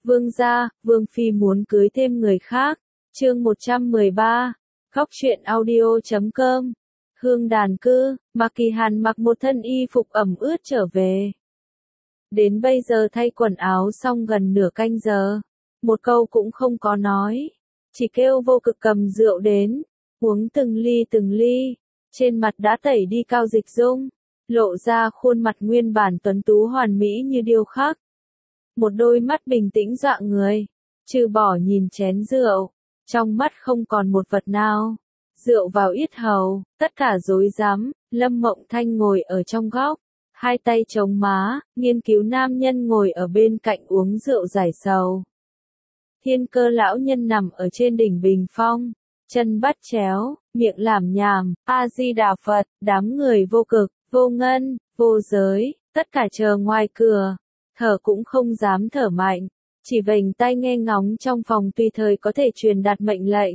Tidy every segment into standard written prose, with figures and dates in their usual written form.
Vương gia, Vương Phi muốn cưới thêm người khác. Chương 113. Khóc chuyện audio.com. Hương đàn cư, Mạc Kỳ Hàn mặc một thân y phục ẩm ướt trở về. Đến bây giờ thay quần áo xong gần nửa canh giờ. Một câu cũng không có nói. Chỉ kêu Vô Cực cầm rượu đến. Uống từng ly. Trên mặt đã tẩy đi cao dịch dung. Lộ ra khuôn mặt nguyên bản tuấn tú hoàn mỹ như điêu khắc. Một đôi mắt bình tĩnh dọa người. Trừ bỏ nhìn chén rượu. Trong mắt không còn một vật nào. Rượu vào yết hầu, tất cả rối rắm. Lâm Mộng Thanh ngồi ở trong góc. Hai tay chống má, nghiên cứu nam nhân ngồi ở bên cạnh uống rượu giải sầu. Thiên Cơ lão nhân nằm ở trên đỉnh bình phong. Chân bắt chéo, miệng lảm nhảm, A-di-đà Phật, đám người Vô Cực, Vô Ngân, Vô Giới, tất cả chờ ngoài cửa. Thở cũng không dám thở mạnh, chỉ vểnh tai nghe ngóng trong phòng tùy thời có thể truyền đạt mệnh lệnh.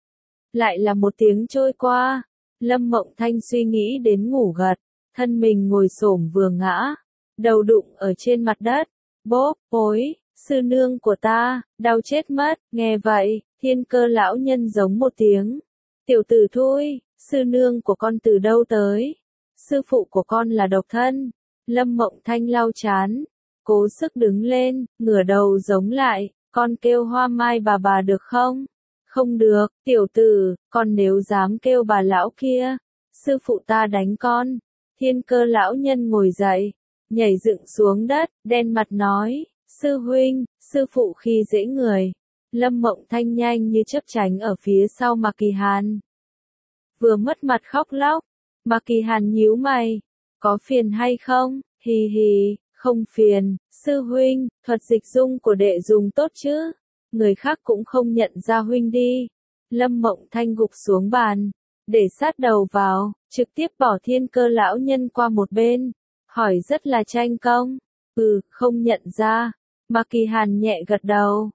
Lại là một tiếng trôi qua, Lâm Mộng Thanh suy nghĩ đến ngủ gật, thân mình ngồi xổm vừa ngã, đầu đụng ở trên mặt đất, bốp, ối, sư nương của ta, đau chết mất, nghe vậy, Thiên Cơ lão nhân giống một tiếng, tiểu tử thôi, sư nương của con từ đâu tới, sư phụ của con là độc thân, Lâm Mộng Thanh lau chán. Cố sức đứng lên, ngửa đầu giống lại, con kêu Hoa Mai bà được không? Không được, tiểu tử, con nếu dám kêu bà lão kia, sư phụ ta đánh con. Thiên Cơ lão nhân ngồi dậy, nhảy dựng xuống đất, đen mặt nói, sư huynh, sư phụ khi dễ người. Lâm Mộng Thanh nhanh như chớp tránh ở phía sau Mạc Kỳ Hàn. Vừa mất mặt khóc lóc, Mạc Kỳ Hàn nhíu mày, có phiền hay không? Hì hì. Không phiền, sư huynh, thuật dịch dung của đệ dùng tốt chứ? Người khác cũng không nhận ra huynh đi. Lâm Mộng Thanh gục xuống bàn, để sát đầu vào, trực tiếp bỏ Thiên Cơ lão nhân qua một bên, hỏi rất là tranh công. Không nhận ra. Mạc Kỳ Hàn nhẹ gật đầu.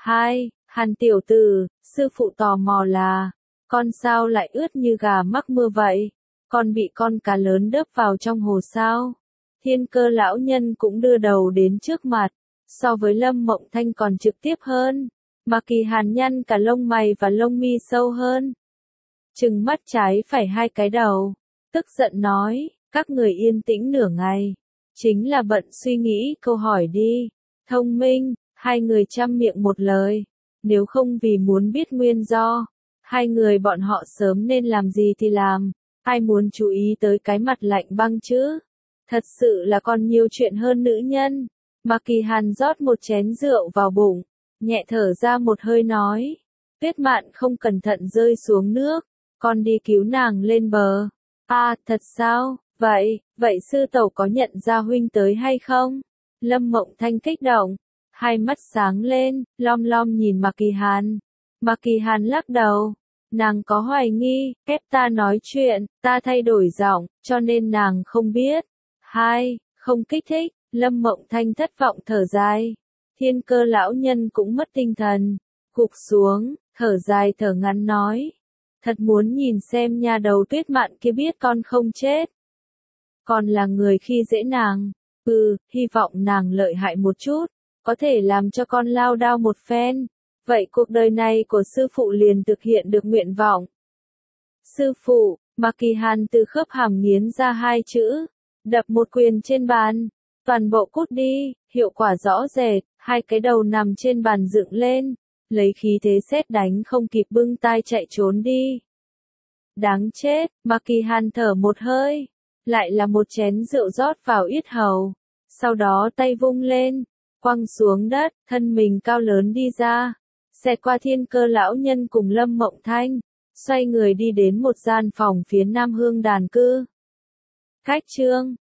Hàn tiểu tử, sư phụ tò mò là, con sao lại ướt như gà mắc mưa vậy? Con bị con cá lớn đớp vào trong hồ sao? Thiên Cơ lão nhân cũng đưa đầu đến trước mặt, so với Lâm Mộng Thanh còn trực tiếp hơn. Mạc Kỳ Hàn nhăn cả lông mày và lông mi sâu hơn. Trừng mắt trái phải hai cái đầu, tức giận nói, các người yên tĩnh nửa ngày, chính là bận suy nghĩ câu hỏi đi. Thông minh, hai người chăm miệng một lời, nếu không vì muốn biết nguyên do, hai người bọn họ sớm nên làm gì thì làm, ai muốn chú ý tới cái mặt lạnh băng chứ? Thật sự là còn nhiều chuyện hơn nữ nhân. Mạc Kỳ Hàn rót một chén rượu vào bụng, nhẹ thở ra một hơi nói. Tuyết Mạn không cẩn thận rơi xuống nước, con đi cứu nàng lên bờ. Thật sao? Vậy sư tẩu có nhận ra huynh tới hay không? Lâm Mộng Thanh kích động, hai mắt sáng lên, lom lom nhìn Mạc Kỳ Hàn. Mạc Kỳ Hàn lắc đầu. Nàng có hoài nghi, ép ta nói chuyện, ta thay đổi giọng, cho nên nàng không biết. Không kích thích, Lâm Mộng Thanh thất vọng thở dài. Thiên Cơ lão nhân cũng mất tinh thần, gục xuống, thở dài thở ngắn nói. Thật muốn nhìn xem nhà đầu Tuyết Mạn kia biết con không chết. Còn là người khi dễ nàng, hy vọng nàng lợi hại một chút, có thể làm cho con lao đao một phen. Vậy cuộc đời này của sư phụ liền thực hiện được nguyện vọng. Sư phụ, Mạc Kỳ Hàn từ khớp hàm nghiến ra hai chữ. Đập một quyền trên bàn, toàn bộ cút đi, hiệu quả rõ rệt, hai cái đầu nằm trên bàn dựng lên, lấy khí thế sét đánh không kịp bưng tai chạy trốn đi. Đáng chết, Mạc Kỳ Hàn thở một hơi, lại là một chén rượu rót vào yết hầu, sau đó tay vung lên, quăng xuống đất, thân mình cao lớn đi ra, xẹt qua Thiên Cơ lão nhân cùng Lâm Mộng Thanh, xoay người đi đến một gian phòng phía nam hương đàn cư. Khách trương,